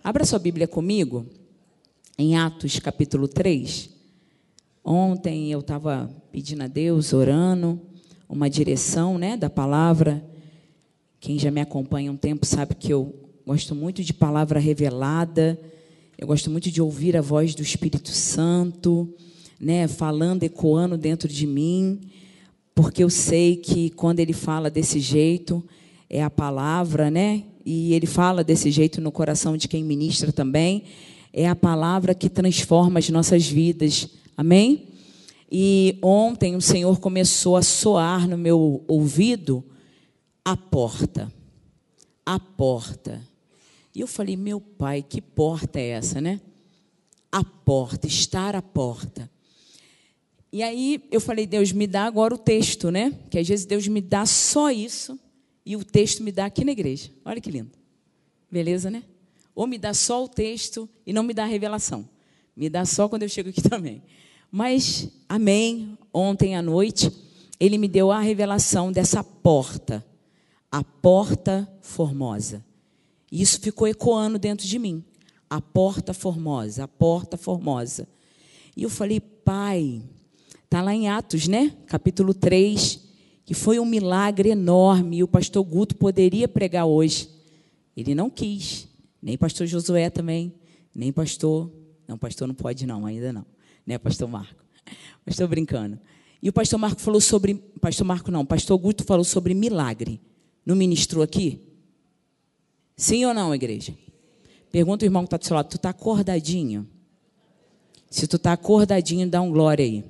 Abra sua Bíblia comigo, em Atos, capítulo 3. Ontem eu estava pedindo a Deus, orando, uma direção, da palavra. Quem já me acompanha há um tempo sabe que eu gosto muito de palavra revelada, eu gosto muito de ouvir a voz do Espírito Santo, falando, ecoando dentro de mim, porque eu sei que quando ele fala desse jeito, é a palavra, e ele fala desse jeito no coração de quem ministra também, é a palavra que transforma as nossas vidas, amém? E ontem o Senhor começou a soar no meu ouvido a porta, a porta. E eu falei, meu Pai, que porta é essa, A porta, estar à porta. E aí eu falei, Deus, me dá agora o texto, Que às vezes Deus me dá só isso e o texto me dá aqui na igreja. Olha que lindo. Beleza, Ou me dá só o texto e não me dá a revelação. Me dá só quando eu chego aqui também. Mas, amém, ontem à noite, ele me deu a revelação dessa porta. A porta formosa. E isso ficou ecoando dentro de mim. A porta formosa, a porta formosa. E eu falei, Pai, está lá em Atos, capítulo 3, que foi um milagre enorme, e o pastor Guto poderia pregar hoje. Ele não quis, nem pastor Josué também, nem pastor... Não, pastor não pode não, ainda não. Pastor Marco? Estou brincando. E o pastor Marco falou sobre... pastor Guto falou sobre milagre. Não ministrou aqui? Sim ou não, igreja? Pergunta ao irmão que está do seu lado, tu está acordadinho? Se tu está acordadinho, dá um glória aí.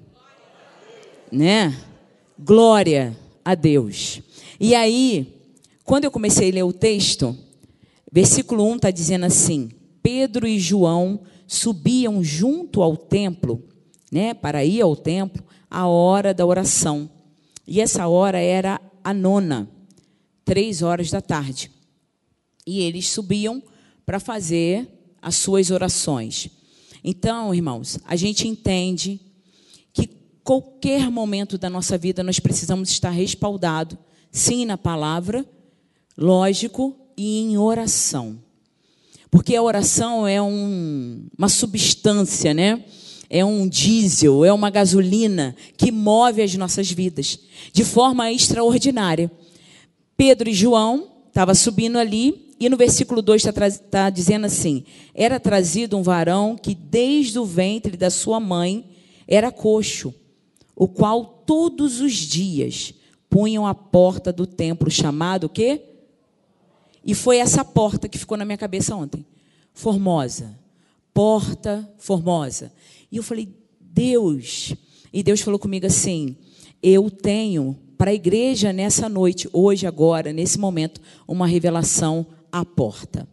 Glória a Deus. E aí, quando eu comecei a ler o texto, versículo 1 está dizendo assim, Pedro e João subiam junto ao templo, para ir ao templo, a hora da oração. E essa hora era a 9, 3 horas da tarde. E eles subiam para fazer as suas orações. Então, irmãos, a gente entende que qualquer momento da nossa vida nós precisamos estar respaldados, sim, na palavra, lógico, e em oração. Porque a oração é uma substância, É um diesel, é uma gasolina que move as nossas vidas de forma extraordinária. Pedro e João estavam subindo ali, e no versículo 2 está dizendo assim, era trazido um varão que desde o ventre da sua mãe era coxo, o qual todos os dias punham à porta do templo, chamado o quê? E foi essa porta que ficou na minha cabeça ontem. Formosa. Porta formosa. E eu falei, Deus. E Deus falou comigo assim, eu tenho para a igreja nessa noite, hoje, agora, nesse momento, uma revelação à porta.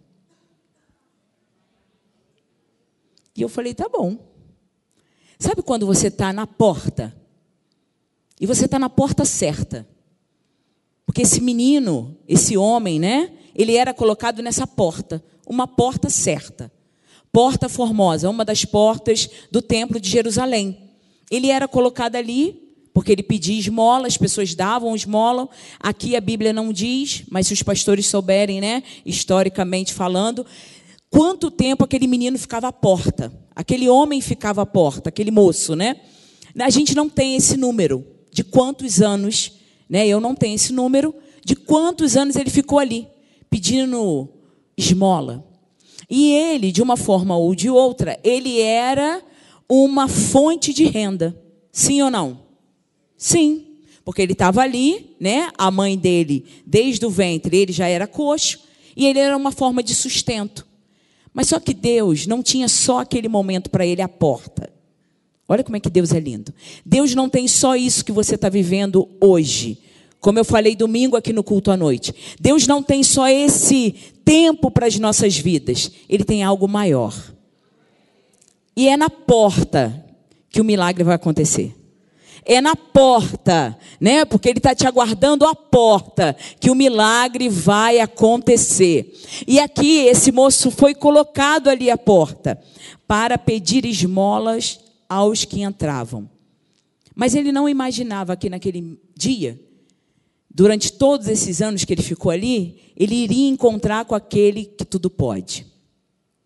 E eu falei, tá bom. Sabe quando você está na porta? E você está na porta certa. Porque esse menino, esse homem, ele era colocado nessa porta. Uma porta certa. Porta formosa, uma das portas do templo de Jerusalém. Ele era colocado ali, porque ele pedia esmola, as pessoas davam esmola. Aqui a Bíblia não diz, mas se os pastores souberem, historicamente falando, quanto tempo aquele menino ficava à porta. Aquele homem ficava à porta, aquele moço, A gente não tem esse número de quantos anos, Eu não tenho esse número de quantos anos ele ficou ali, pedindo esmola. E ele, de uma forma ou de outra, ele era uma fonte de renda. Sim ou não? Sim. Porque ele estava ali, A mãe dele, desde o ventre, ele já era coxo. E ele era uma forma de sustento. Mas só que Deus não tinha só aquele momento para ele à porta. Olha como é que Deus é lindo. Deus não tem só isso que você está vivendo hoje. Como eu falei domingo aqui no culto à noite. Deus não tem só esse tempo para as nossas vidas. Ele tem algo maior. E é na porta que o milagre vai acontecer. É na porta, Porque ele está te aguardando à porta que o milagre vai acontecer. E aqui esse moço foi colocado ali à porta para pedir esmolas aos que entravam. Mas ele não imaginava que naquele dia, durante todos esses anos que ele ficou ali, ele iria encontrar com aquele que tudo pode.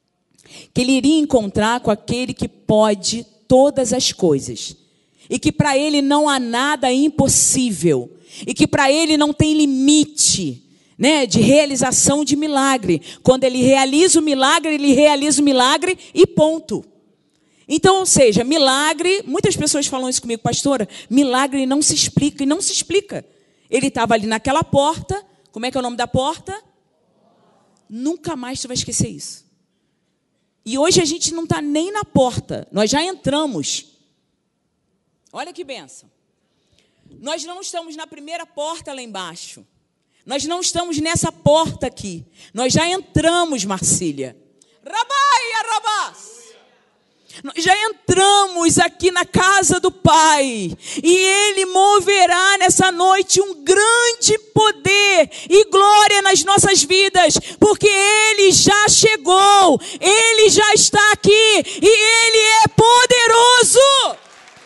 que ele iria encontrar com aquele que pode todas as coisas, e que para ele não há nada impossível, e que para ele não tem limite, né, de realização de milagre. Quando ele realiza o milagre e ponto. Então, ou seja, milagre, muitas pessoas falam isso comigo, pastora, milagre não se explica, e não se explica. Ele estava ali naquela porta, como é que é o nome da porta? Nunca mais tu vai esquecer isso. E hoje a gente não está nem na porta, nós já entramos. Olha que bênção. Nós não estamos na primeira porta lá embaixo. Nós não estamos nessa porta aqui. Nós já entramos, Marcília. Rabai, Arabás. Nós já entramos aqui na casa do Pai, e Ele moverá nessa noite um grande poder e glória nas nossas vidas, porque Ele já chegou, Ele já está aqui, e Ele é poderoso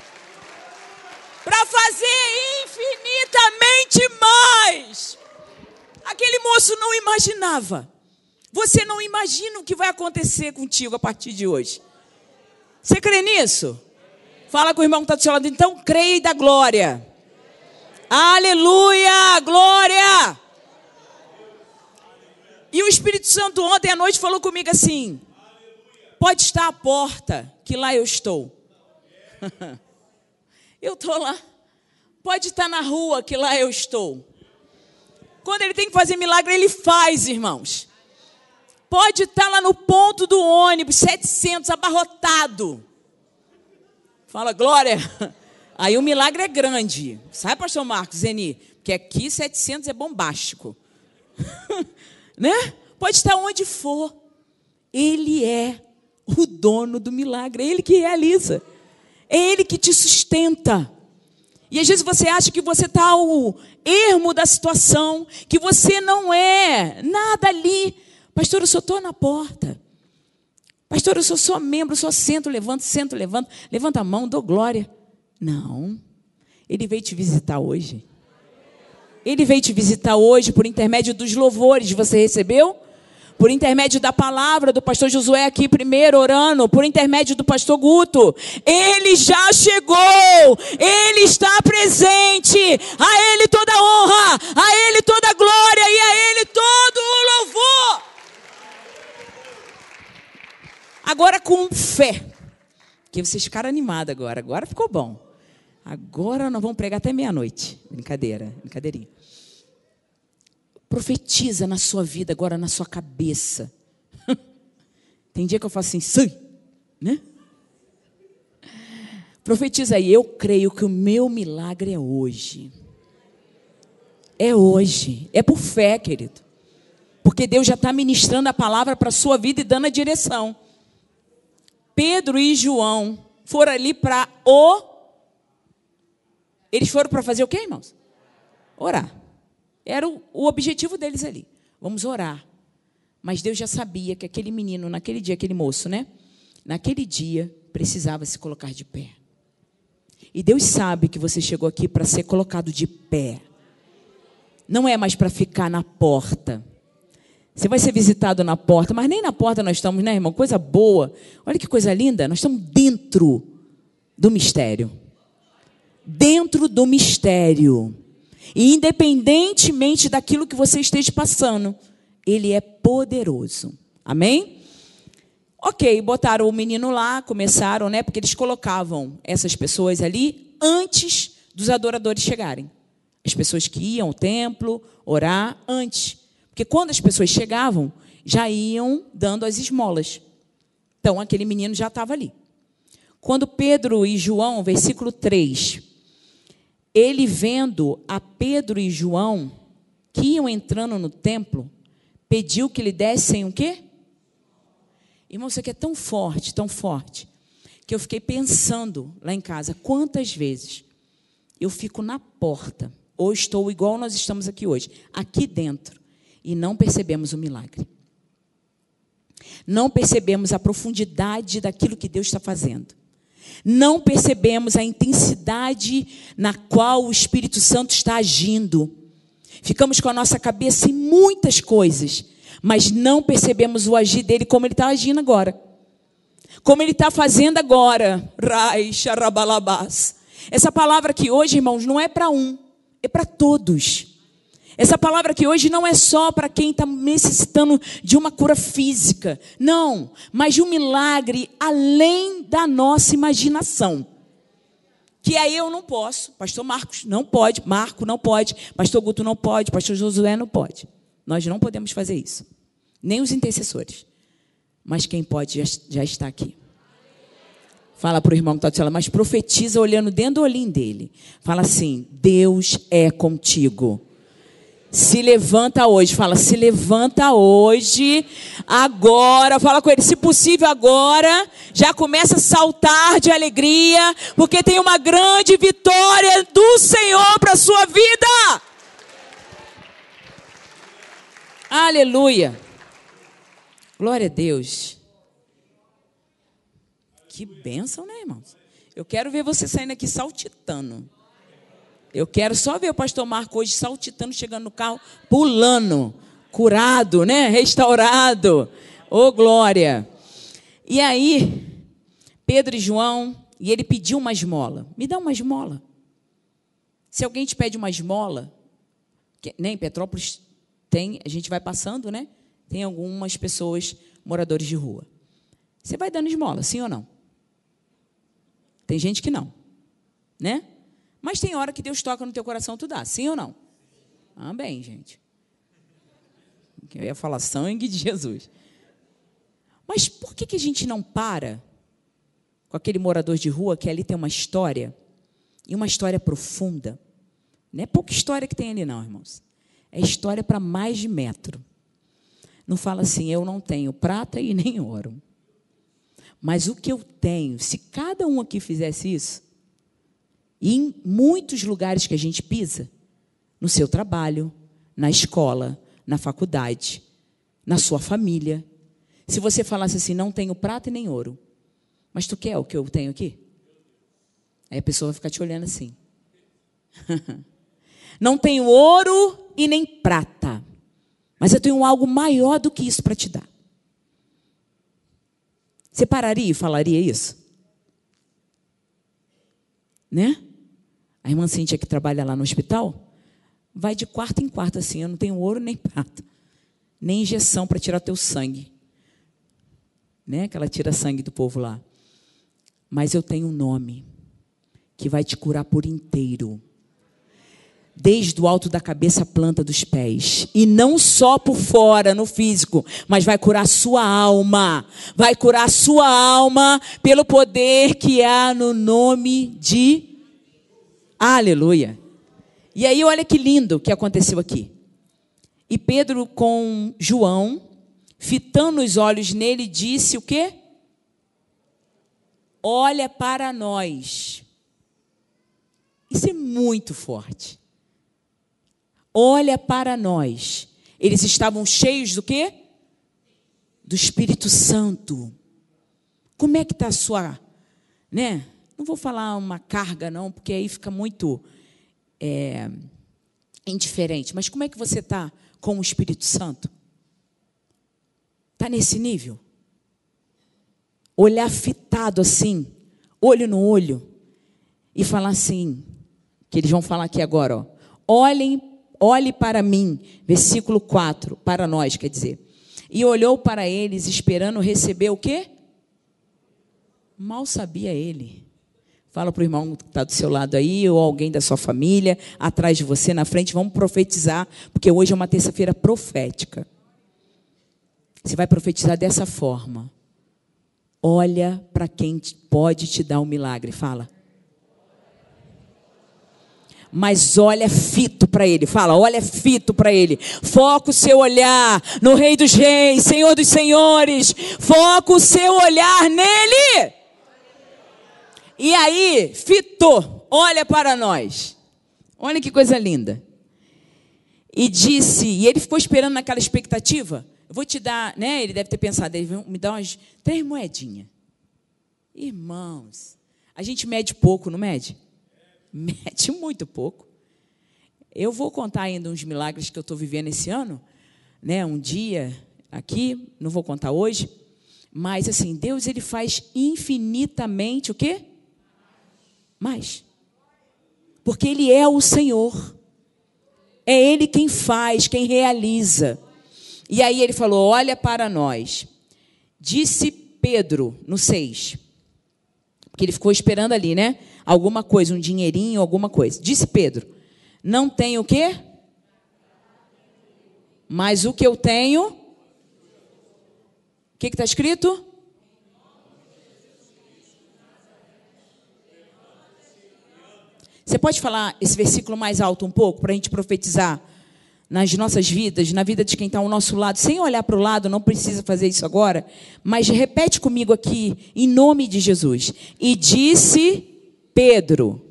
para fazer infinitamente mais. Aquele moço não imaginava. Você não imagina o que vai acontecer contigo a partir de hoje. Você crê nisso? Fala com o irmão que está do seu lado. Então, creia e dá glória. Aleluia, glória. E o Espírito Santo ontem à noite falou comigo assim: pode estar à porta, que lá eu estou. Eu estou lá. Pode estar na rua, que lá eu estou. Quando ele tem que fazer milagre, ele faz, irmãos. Pode estar lá no ponto do ônibus, 700, abarrotado. Fala, glória. Aí o milagre é grande. Sabe, pastor Marcos, Zeni? Porque aqui 700 é bombástico. Né? Pode estar onde for. Ele é o dono do milagre. É Ele que realiza. É Ele que te sustenta. E às vezes você acha que você está ao ermo da situação, que você não é nada ali. Pastor, eu só estou na porta. Pastor, eu sou só membro, só sento, levanto. Levanta a mão, dou glória. Não. Ele veio te visitar hoje. Ele veio te visitar hoje por intermédio dos louvores. Você recebeu? Por intermédio da palavra do pastor Josué aqui primeiro orando. Por intermédio do pastor Guto. Ele já chegou. Ele está presente. A Ele toda honra. A Ele toda glória. E a Ele todo o louvor. Agora com fé, que vocês ficaram animados agora ficou bom. Agora nós vamos pregar até meia-noite. Brincadeirinha. Profetiza na sua vida, agora na sua cabeça. Tem dia que eu faço assim, sim, né? Profetiza aí, eu creio que o meu milagre é hoje. É hoje, é por fé, querido. Porque Deus já está ministrando a palavra para a sua vida e dando a direção. Pedro e João foram ali para Eles foram para fazer o quê, irmãos? Orar. Era o objetivo deles ali. Vamos orar. Mas Deus já sabia que aquele menino, naquele dia, aquele moço, né? Naquele dia, precisava se colocar de pé. E Deus sabe que você chegou aqui para ser colocado de pé. Não é mais para ficar na porta. Você vai ser visitado na porta, mas nem na porta nós estamos, né, irmão? Coisa boa. Olha que coisa linda. Nós estamos dentro do mistério. Dentro do mistério. E independentemente daquilo que você esteja passando, Ele é poderoso. Amém? Ok, botaram o menino lá, começaram, né? Porque eles colocavam essas pessoas ali antes dos adoradores chegarem. As pessoas que iam ao templo, orar antes. Porque quando as pessoas chegavam, já iam dando as esmolas. Então, aquele menino já estava ali. Quando Pedro e João, versículo 3, ele vendo a Pedro e João, que iam entrando no templo, pediu que lhe dessem o quê? Irmão, isso aqui é tão forte, que eu fiquei pensando lá em casa, quantas vezes eu fico na porta, ou estou igual nós estamos aqui hoje, aqui dentro, e não percebemos o milagre. Não percebemos a profundidade daquilo que Deus está fazendo. Não percebemos a intensidade na qual o Espírito Santo está agindo. Ficamos com a nossa cabeça em muitas coisas, mas não percebemos o agir dele como ele está agindo agora. como Ele está fazendo agora. Rai, xarabalabás. Essa palavra aqui hoje, irmãos, não é para um, é para todos. Essa palavra aqui hoje não é só para quem está necessitando de uma cura física. Não, mas de um milagre além da nossa imaginação. Que aí eu não posso, pastor Marcos não pode, Marco não pode, pastor Guto não pode, pastor Josué não pode. Nós não podemos fazer isso. Nem os intercessores. Mas quem pode já está aqui. Fala para o irmão que está do céu, mas profetiza olhando dentro do olhinho dele. Fala assim, Deus é contigo. Se levanta hoje, fala, se levanta hoje, agora, fala com ele, se possível agora, já começa a saltar de alegria, porque tem uma grande vitória do Senhor para a sua vida. Aleluia. Glória a Deus. Que bênção, né, irmãos? Eu quero ver você saindo aqui saltitando. Eu quero só ver o pastor Marco hoje saltitando, chegando no carro, pulando, curado, né? Restaurado. Ô, glória. E aí, Pedro e João, e ele pediu uma esmola. Me dá uma esmola. Se alguém te pede uma esmola, nem em Petrópolis tem, a gente vai passando, né? Tem algumas pessoas, moradores de rua. Você vai dando esmola, sim ou não? Tem gente que não, né? Mas tem hora que Deus toca no teu coração, tu dá, sim ou não? Amém, gente. Eu ia falar sangue de Jesus. Mas por que a gente não para com aquele morador de rua que ali tem uma história, e uma história profunda? Não é pouca história que tem ali não, irmãos. É história para mais de metro. Não fala assim, eu não tenho prata e nem ouro. Mas o que eu tenho, se cada um aqui fizesse isso, e em muitos lugares que a gente pisa, no seu trabalho, na escola, na faculdade, na sua família, se você falasse assim, não tenho prata e nem ouro, mas tu quer o que eu tenho aqui? Aí a pessoa vai ficar te olhando assim. Não tenho ouro e nem prata, mas eu tenho algo maior do que isso para te dar. Você pararia e falaria isso? Né? A irmã Cíntia, que trabalha lá no hospital, vai de quarto em quarto assim, eu não tenho ouro nem prata, nem injeção para tirar teu sangue. Né? Que ela tira sangue do povo lá. Mas eu tenho um nome que vai te curar por inteiro. Desde o alto da cabeça à planta dos pés. E não só por fora, no físico, mas vai curar a sua alma. Vai curar a sua alma pelo poder que há no nome de... Aleluia. E aí, olha que lindo que aconteceu aqui. E Pedro com João, fitando os olhos nele, disse o quê? Olha para nós. Isso é muito forte. Olha para nós. Eles estavam cheios do quê? Do Espírito Santo. Como é que está a sua, né? Não vou falar uma carga, não, porque aí fica muito indiferente. Mas como é que você está com o Espírito Santo? Está nesse nível? Olhar fitado assim, olho no olho, e falar assim, que eles vão falar aqui agora, ó. Olhe para mim, versículo 4, para nós, quer dizer. E olhou para eles, esperando receber o quê? Mal sabia ele. Fala para o irmão que está do seu lado aí, ou alguém da sua família, atrás de você, na frente, vamos profetizar, porque hoje é uma terça-feira profética. Você vai profetizar dessa forma. Olha para quem pode te dar um milagre, fala. Mas olha fito para ele, fala, olha fito para ele. Foca o seu olhar no Rei dos Reis, Senhor dos Senhores. Foca o seu olhar nele. E aí, fitou, olha para nós. Olha que coisa linda. E disse, e ele ficou esperando naquela expectativa. Eu vou te dar, né? Ele deve ter pensado, ele vai me dar umas 3 moedinhas. Irmãos, a gente mede pouco, não mede? Mede muito pouco. Eu vou contar ainda uns milagres que eu estou vivendo esse ano, né? Um dia aqui, não vou contar hoje, Mas, assim, Deus, ele faz infinitamente o quê? Mais. Porque ele é o Senhor. É ele quem faz, quem realiza. E aí ele falou, olha para nós. Disse Pedro, no 6. Porque ele ficou esperando ali, né? Alguma coisa, um dinheirinho, alguma coisa. Disse Pedro, não tenho o quê? Mas o que eu tenho... O que está escrito? Você pode falar esse versículo mais alto um pouco, para a gente profetizar nas nossas vidas, na vida de quem está ao nosso lado, sem olhar para o lado, não precisa fazer isso agora, mas repete comigo aqui, em nome de Jesus. E disse Pedro...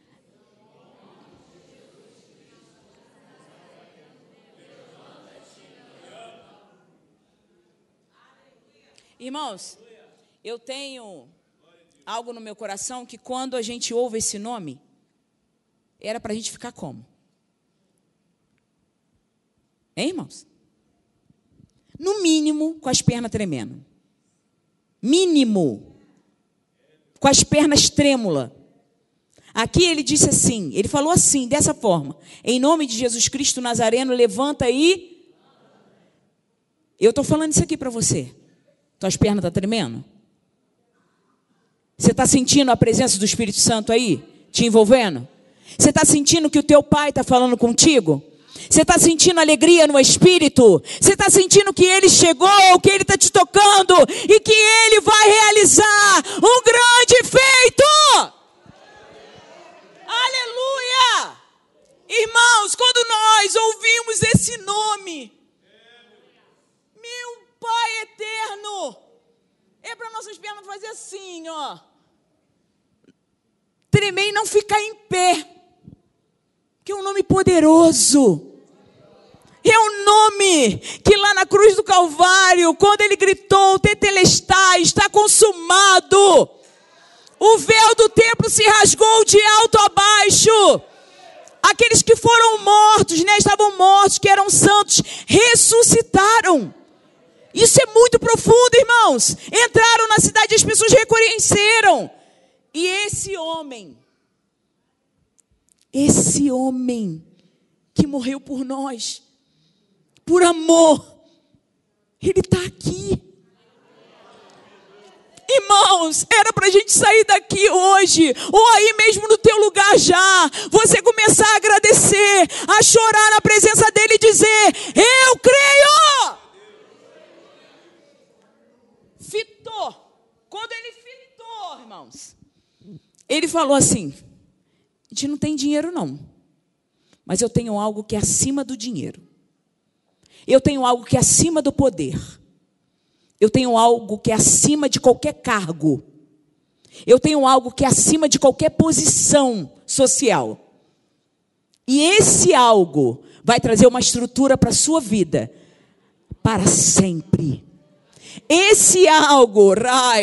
Irmãos, eu tenho algo no meu coração que quando a gente ouve esse nome, era para a gente ficar como? Hein, irmãos? No mínimo, com as pernas tremendo. Mínimo. Com as pernas trêmulas. Aqui ele disse assim, ele falou assim, dessa forma. Em nome de Jesus Cristo Nazareno, levanta e... Eu estou falando isso aqui para você. Tuas pernas estão tremendo? Você está sentindo a presença do Espírito Santo aí? Te envolvendo? Você está sentindo que o teu pai está falando contigo? Você está sentindo alegria no Espírito? Você está sentindo que Ele chegou, que Ele está te tocando e que Ele vai realizar um grande feito? Aleluia! Irmãos, quando nós ouvimos esse nome, meu Pai eterno, é para nossas pernas fazer assim, ó. Tremer e não ficar em pé. Que é um nome poderoso. É um nome que lá na cruz do Calvário, quando ele gritou, tetelestai, está consumado. O véu do templo se rasgou de alto a baixo. Aqueles que foram mortos, né, estavam mortos, que eram santos, ressuscitaram. Isso é muito profundo, irmãos. Entraram na cidade e as pessoas reconheceram. E esse homem que morreu por nós, por amor, ele está aqui. Irmãos, era para a gente sair daqui hoje, ou aí mesmo no teu lugar já, você começar a agradecer, a chorar na presença dele e dizer, eu creio. Fitou. Quando ele fitou, irmãos, ele falou assim, a gente não tem dinheiro não, mas eu tenho algo que é acima do dinheiro. Eu tenho algo que é acima do poder. Eu tenho algo que é acima de qualquer cargo. Eu tenho algo que é acima de qualquer posição social. E esse algo vai trazer uma estrutura para a sua vida para sempre. Esse algo,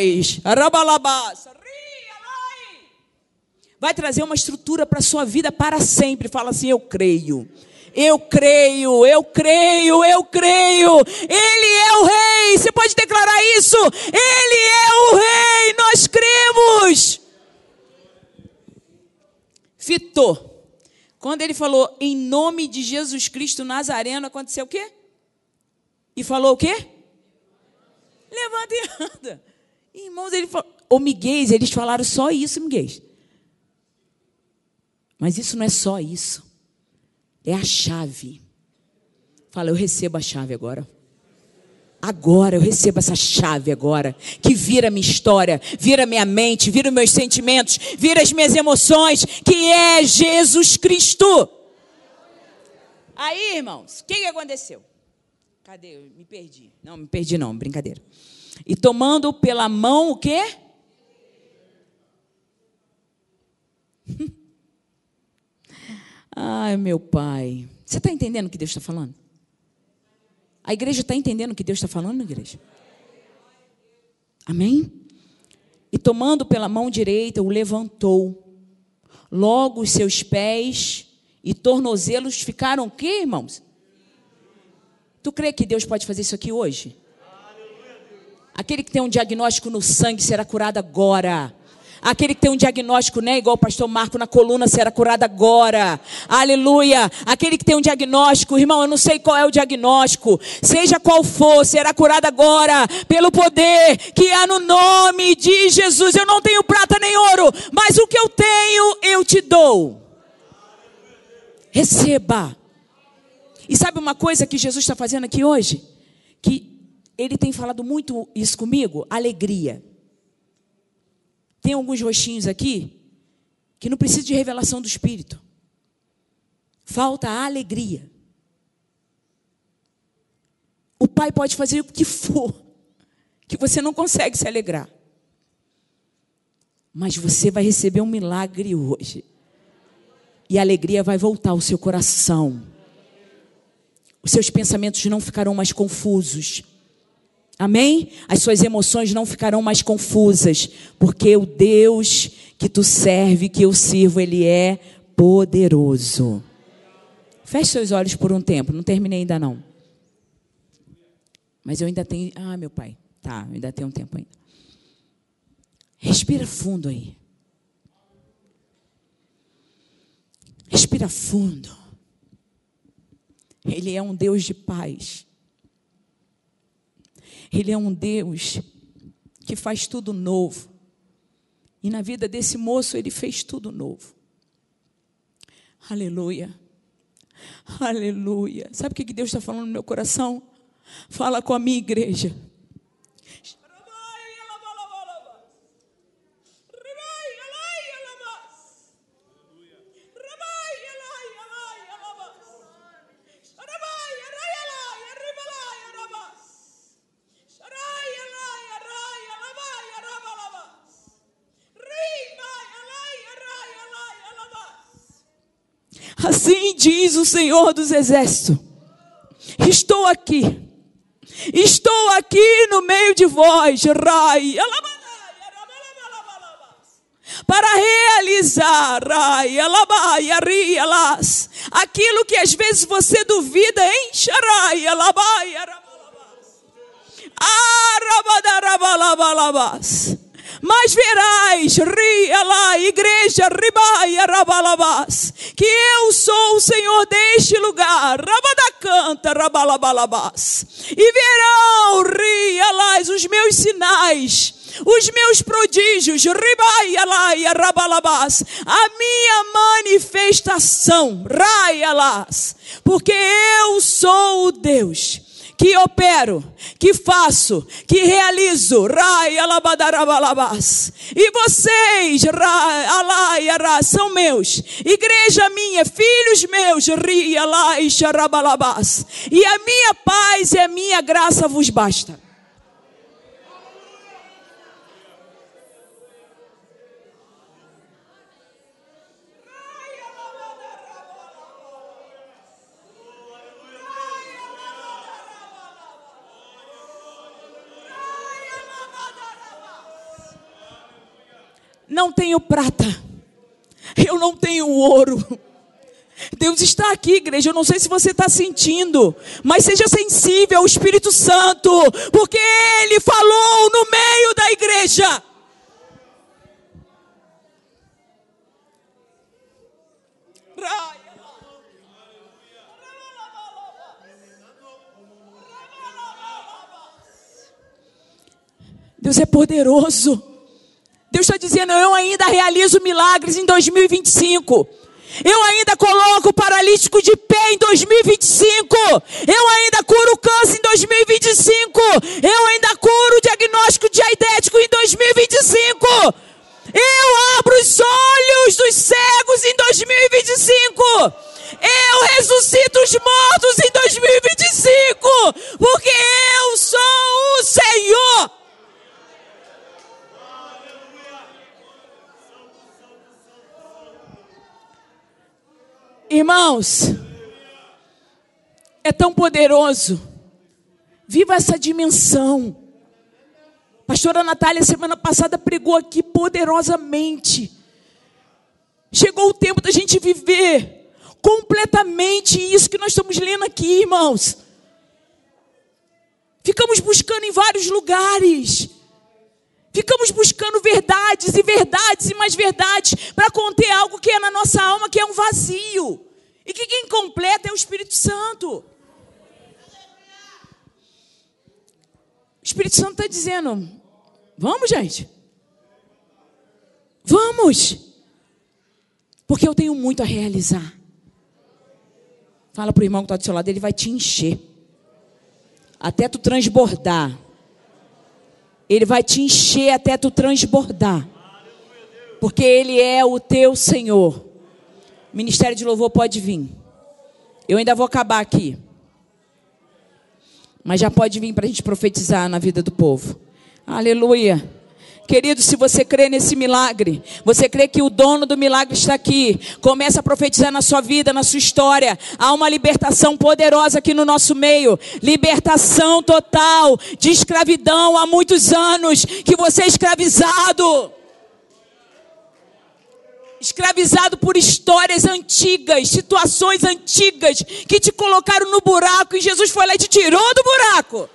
vai trazer uma estrutura para a sua vida para sempre. Fala assim, eu creio. Eu creio, eu creio, eu creio. Ele é o rei. Você pode declarar isso? Ele é o rei. Nós cremos. Fitou. Quando ele falou em nome de Jesus Cristo Nazareno, aconteceu o quê? E falou o quê? Levanta e anda. Irmãos, ele falou, Miguel, eles falaram só isso, Miguel. Mas isso não é só isso. É a chave. Fala, eu recebo a chave agora. Agora, eu recebo essa chave agora. Que vira minha história, vira minha mente, vira meus sentimentos, vira as minhas emoções. Que é Jesus Cristo. Aí, irmãos, o que aconteceu? Cadê? Eu me perdi. Não, me perdi não, brincadeira. E tomando pela mão o quê? Ai, meu Pai. Você está entendendo o que Deus está falando? A igreja está entendendo o que Deus está falando, igreja? Amém? E tomando pela mão direita, o levantou. Logo os seus pés e tornozelos ficaram o quê, irmãos? Tu crê que Deus pode fazer isso aqui hoje? Aquele que tem um diagnóstico no sangue será curado agora. Aquele que tem um diagnóstico, né, igual o pastor Marco na coluna, será curado agora. Aleluia. Aquele que tem um diagnóstico, irmão, eu não sei qual é o diagnóstico, seja qual for, será curado agora, pelo poder que há no nome de Jesus. Eu não tenho prata nem ouro, mas o que eu tenho, eu te dou. Receba. E sabe uma coisa que Jesus está fazendo aqui hoje? Que Ele tem falado muito isso comigo? Alegria. Tem alguns rostinhos aqui que não precisam de revelação do Espírito. Falta a alegria. O Pai pode fazer o que for, que você não consegue se alegrar. Mas você vai receber um milagre hoje. E a alegria vai voltar ao seu coração. Os seus pensamentos não ficarão mais confusos. Amém? As suas emoções não ficarão mais confusas, porque o Deus que tu serve, que eu sirvo, Ele é poderoso. Feche seus olhos por um tempo, não terminei ainda não. Mas eu ainda tenho... Ah, meu pai, tá, eu ainda tenho um tempo ainda. Respira fundo aí. Respira fundo. Ele é um Deus de paz. Ele é um Deus que faz tudo novo. E na vida desse moço, Ele fez tudo novo. Aleluia. Aleluia. Sabe o que Deus está falando no meu coração? Fala com a minha igreja. Assim diz o Senhor dos Exércitos: estou aqui no meio de vós, para realizar aquilo que às vezes você duvida, hein? Mas verás, igreja, que eu sou o Senhor deste lugar, e verão, os meus sinais, os meus prodígios, a minha manifestação, porque eu sou o Deus que opero, que faço, que realizo, e vocês, são meus, igreja minha, filhos meus, e a minha paz e a minha graça vos basta. Não tenho prata, eu não tenho ouro. Deus está aqui, igreja. Eu não sei se você está sentindo, mas seja sensível ao Espírito Santo, porque Ele falou no meio da igreja. Deus é poderoso. Deus está dizendo: eu ainda realizo milagres em 2025. Eu ainda coloco o paralítico de pé em 2025. Eu ainda curo o câncer em 2025. Eu ainda curo o diagnóstico diabetético em 2025. Eu abro os olhos dos cegos em 2025. Eu ressuscito os mortos em 2025. Porque eu sou o Senhor. Irmãos, é tão poderoso. Viva essa dimensão. Pastora Natália, semana passada, pregou aqui poderosamente. Chegou o tempo da gente viver completamente isso que nós estamos lendo aqui, irmãos. Ficamos buscando em vários lugares. Ficamos buscando verdades e verdades e mais verdades para conter algo que é na nossa alma, que é um vazio. E que quem completa é o Espírito Santo. O Espírito Santo está dizendo, vamos, gente. Vamos. Porque eu tenho muito a realizar. Fala para o irmão que está do seu lado, ele vai te encher. Até tu transbordar. Ele vai te encher até tu transbordar. Porque Ele é o teu Senhor. O ministério de louvor pode vir. Eu ainda vou acabar aqui. Mas já pode vir para a gente profetizar na vida do povo. Aleluia. Querido, se você crê nesse milagre, você crê que o dono do milagre está aqui, começa a profetizar na sua vida, na sua história. Há uma libertação poderosa aqui no nosso meio. Libertação total de escravidão há muitos anos que você é escravizado. Escravizado por histórias antigas, situações antigas que te colocaram no buraco e Jesus foi lá e te tirou do buraco.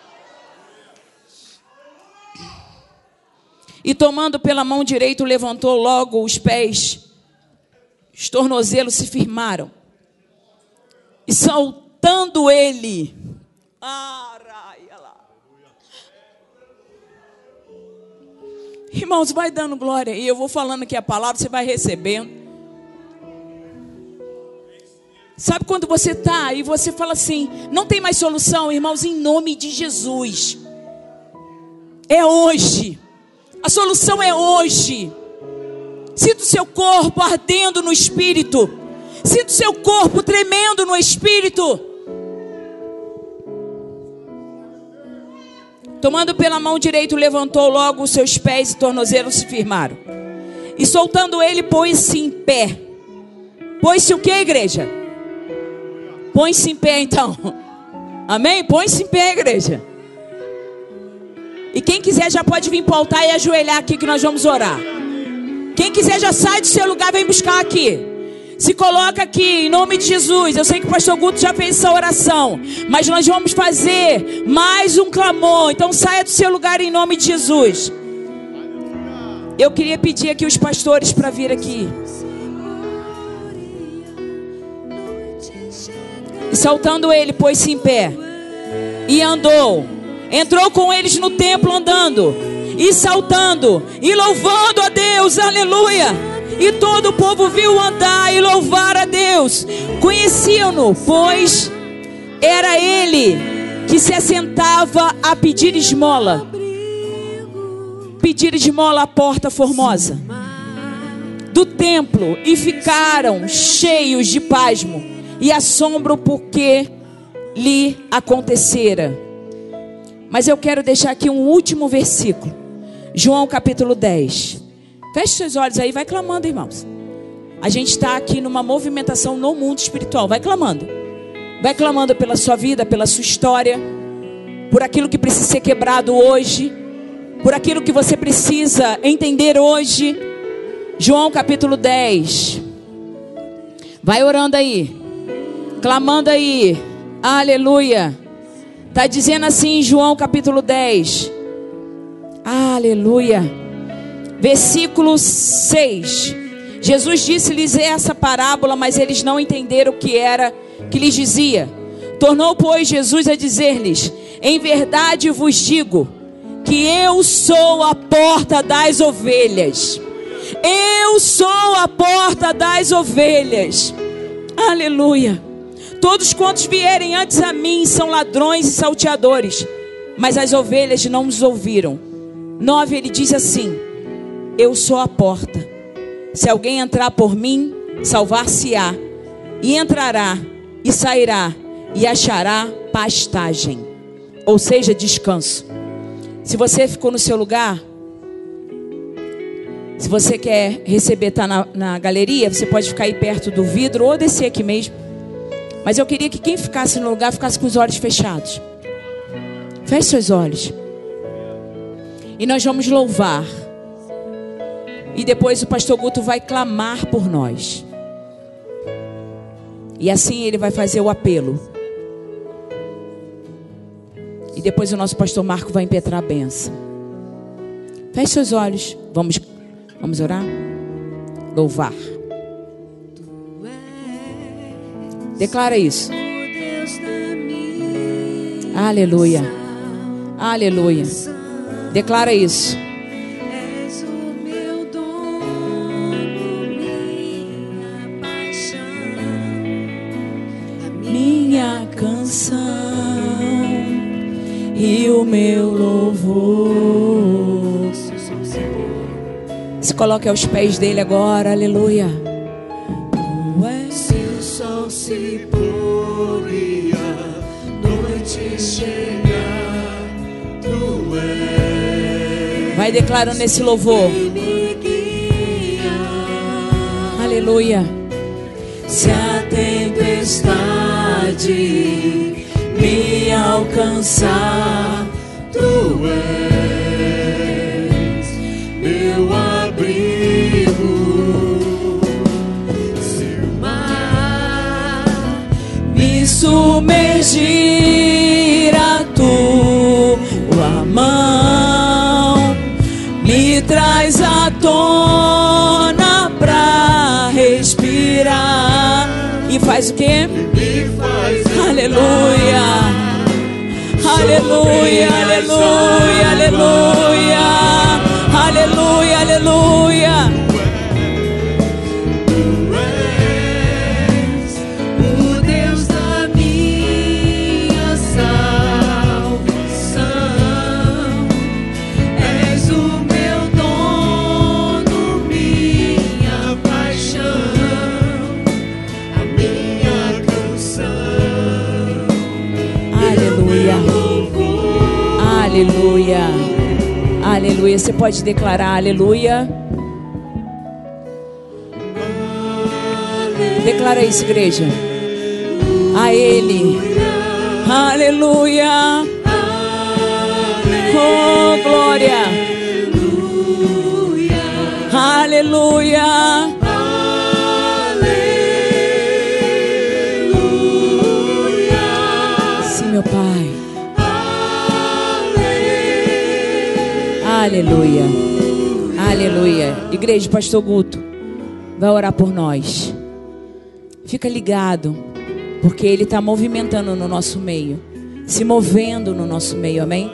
E tomando pela mão direita, levantou logo os pés. Os tornozelos se firmaram. E saltando ele. Irmãos, vai dando glória. E eu vou falando aqui a palavra, você vai recebendo. Sabe quando você está e você fala assim, não tem mais solução, irmãos, em nome de Jesus. É hoje. A solução é hoje. Sinta o seu corpo ardendo no Espírito. Sinta o seu corpo tremendo no Espírito. Tomando pela mão direita, levantou logo os seus pés e tornozelos se firmaram. E soltando ele, pôs-se em pé. Pôs-se o que, igreja? Põe-se em pé então. Amém? Põe-se em pé, igreja. E quem quiser já pode vir para o altar e ajoelhar aqui que nós vamos orar. Quem quiser já sai do seu lugar, vem buscar aqui. Se coloca aqui em nome de Jesus. Eu sei que o pastor Guto já fez essa oração, mas nós vamos fazer mais um clamor. Então saia do seu lugar em nome de Jesus. Eu queria pedir aqui os pastores para vir aqui. E saltando ele, pôs-se em pé e andou. Entrou com eles no templo andando e saltando e louvando a Deus, aleluia. E todo o povo viu andar e louvar a Deus. Conheciam-no, pois era ele que se assentava a pedir esmola. Pedir esmola à porta formosa do templo. E ficaram cheios de pasmo e assombro porque lhe acontecera. Mas eu quero deixar aqui um último versículo. João capítulo 10. Feche seus olhos aí, vai clamando, irmãos. A gente está aqui numa movimentação no mundo espiritual. Vai clamando. Vai clamando pela sua vida, pela sua história. Por aquilo que precisa ser quebrado hoje. Por aquilo que você precisa entender hoje. João capítulo 10. Vai orando aí. Clamando aí. Aleluia. Está dizendo assim em João capítulo 10. Aleluia. Versículo 6. Jesus disse-lhes essa parábola, mas eles não entenderam o que era que lhes dizia. Tornou, pois, Jesus a dizer-lhes: em verdade vos digo que eu sou a porta das ovelhas. Eu sou a porta das ovelhas. Aleluia. Todos quantos vierem antes a mim são ladrões e salteadores, mas as ovelhas não nos ouviram. 9, ele diz assim: eu sou a porta. Se alguém entrar por mim, salvar-se-á, e entrará, e sairá, e achará pastagem, ou seja, descanso. Se você ficou no seu lugar, se você quer receber, tá na galeria, você pode ficar aí perto do vidro, ou descer aqui mesmo. Mas eu queria que quem ficasse no lugar, ficasse com os olhos fechados. Feche seus olhos. E nós vamos louvar. E depois o pastor Guto vai clamar por nós. E assim ele vai fazer o apelo. E depois o nosso pastor Marco vai impetrar a bênção. Feche seus olhos. Vamos orar? Louvar. Declara isso. Aleluia. Aleluia. Declara isso. És o meu dono, minha paixão, a Minha canção e o meu louvor. Se coloque aos pés dele agora. Aleluia. Se o sol se pôr e a noite chegar, tu és Vai declarando esse louvor. quem me guia. Aleluia. Se a tempestade me alcançar, tu és meu abrigo. Se o mar me Submergir a tua mão me traz à tona pra respirar. E faz o quê? me faz Aleluia. Aleluia, aleluia, aleluia. Aleluia, aleluia. o Deus da minha salvação. És o meu dono, minha paixão, a minha canção, Aleluia. louvor. Aleluia. Aleluia. Você pode declarar aleluia. Declara isso, igreja. A Ele. Aleluia. Oh, glória. Aleluia. Sim, meu Pai. Aleluia. Aleluia. Igreja, pastor Guto vai orar por nós. Fica ligado, porque Ele está movimentando no nosso meio, se movendo no nosso meio, amém?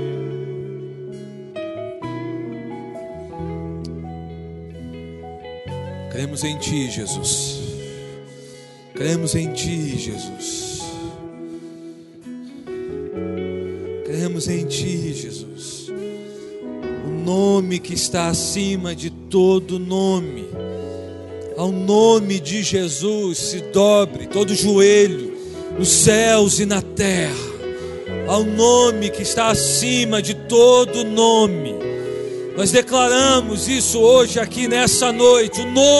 Cremos em Ti, Jesus. Cremos em Ti, Jesus. Cremos em Ti, Jesus. O nome que está acima de todo nome. Ao nome de Jesus se dobre todo joelho nos céus e na terra. Ao nome que está acima de todo nome. Nós declaramos isso hoje aqui nessa noite.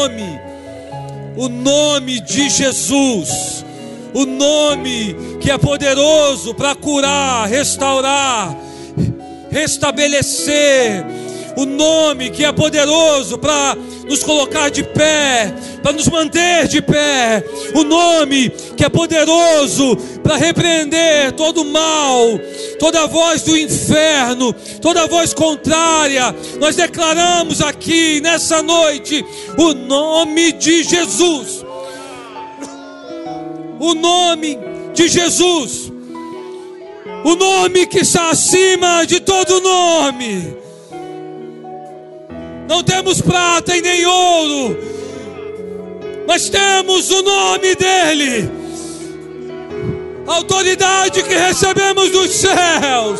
O nome de Jesus. O nome que é poderoso para curar, restaurar, restabelecer. O nome que é poderoso para nos colocar de pé, para nos manter de pé. O nome que é poderoso para repreender todo mal, toda voz do inferno, toda voz contrária. Nós declaramos aqui nessa noite o nome de Jesus. O nome de Jesus. O nome que está acima de todo nome. Não temos prata e nem ouro, mas temos o nome dEle, a autoridade que recebemos dos céus.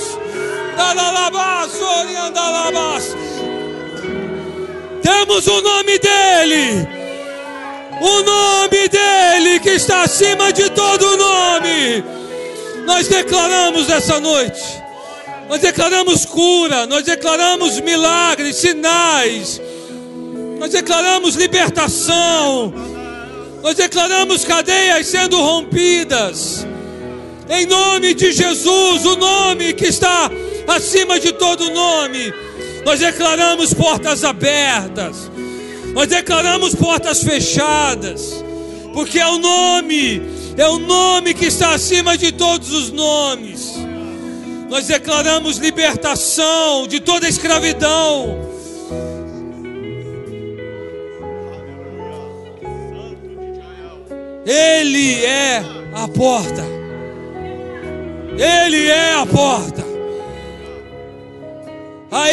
Temos o nome dEle, o nome dEle que está acima de todo nome. Nós declaramos essa noite. Nós declaramos cura, nós declaramos milagres, sinais, nós declaramos libertação, nós declaramos cadeias sendo rompidas, em nome de Jesus, o nome que está acima de todo nome. Nós declaramos portas abertas, nós declaramos portas fechadas, porque é o nome que está acima de todos os nomes. Nós declaramos libertação de toda escravidão. Ele é a porta. Ele é a porta. A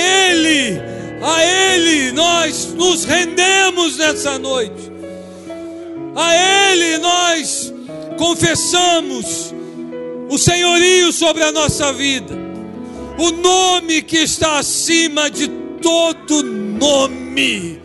Ele nós nos rendemos nessa noite. A Ele nós confessamos o senhorio sobre a nossa vida. O nome que está acima de todo nome.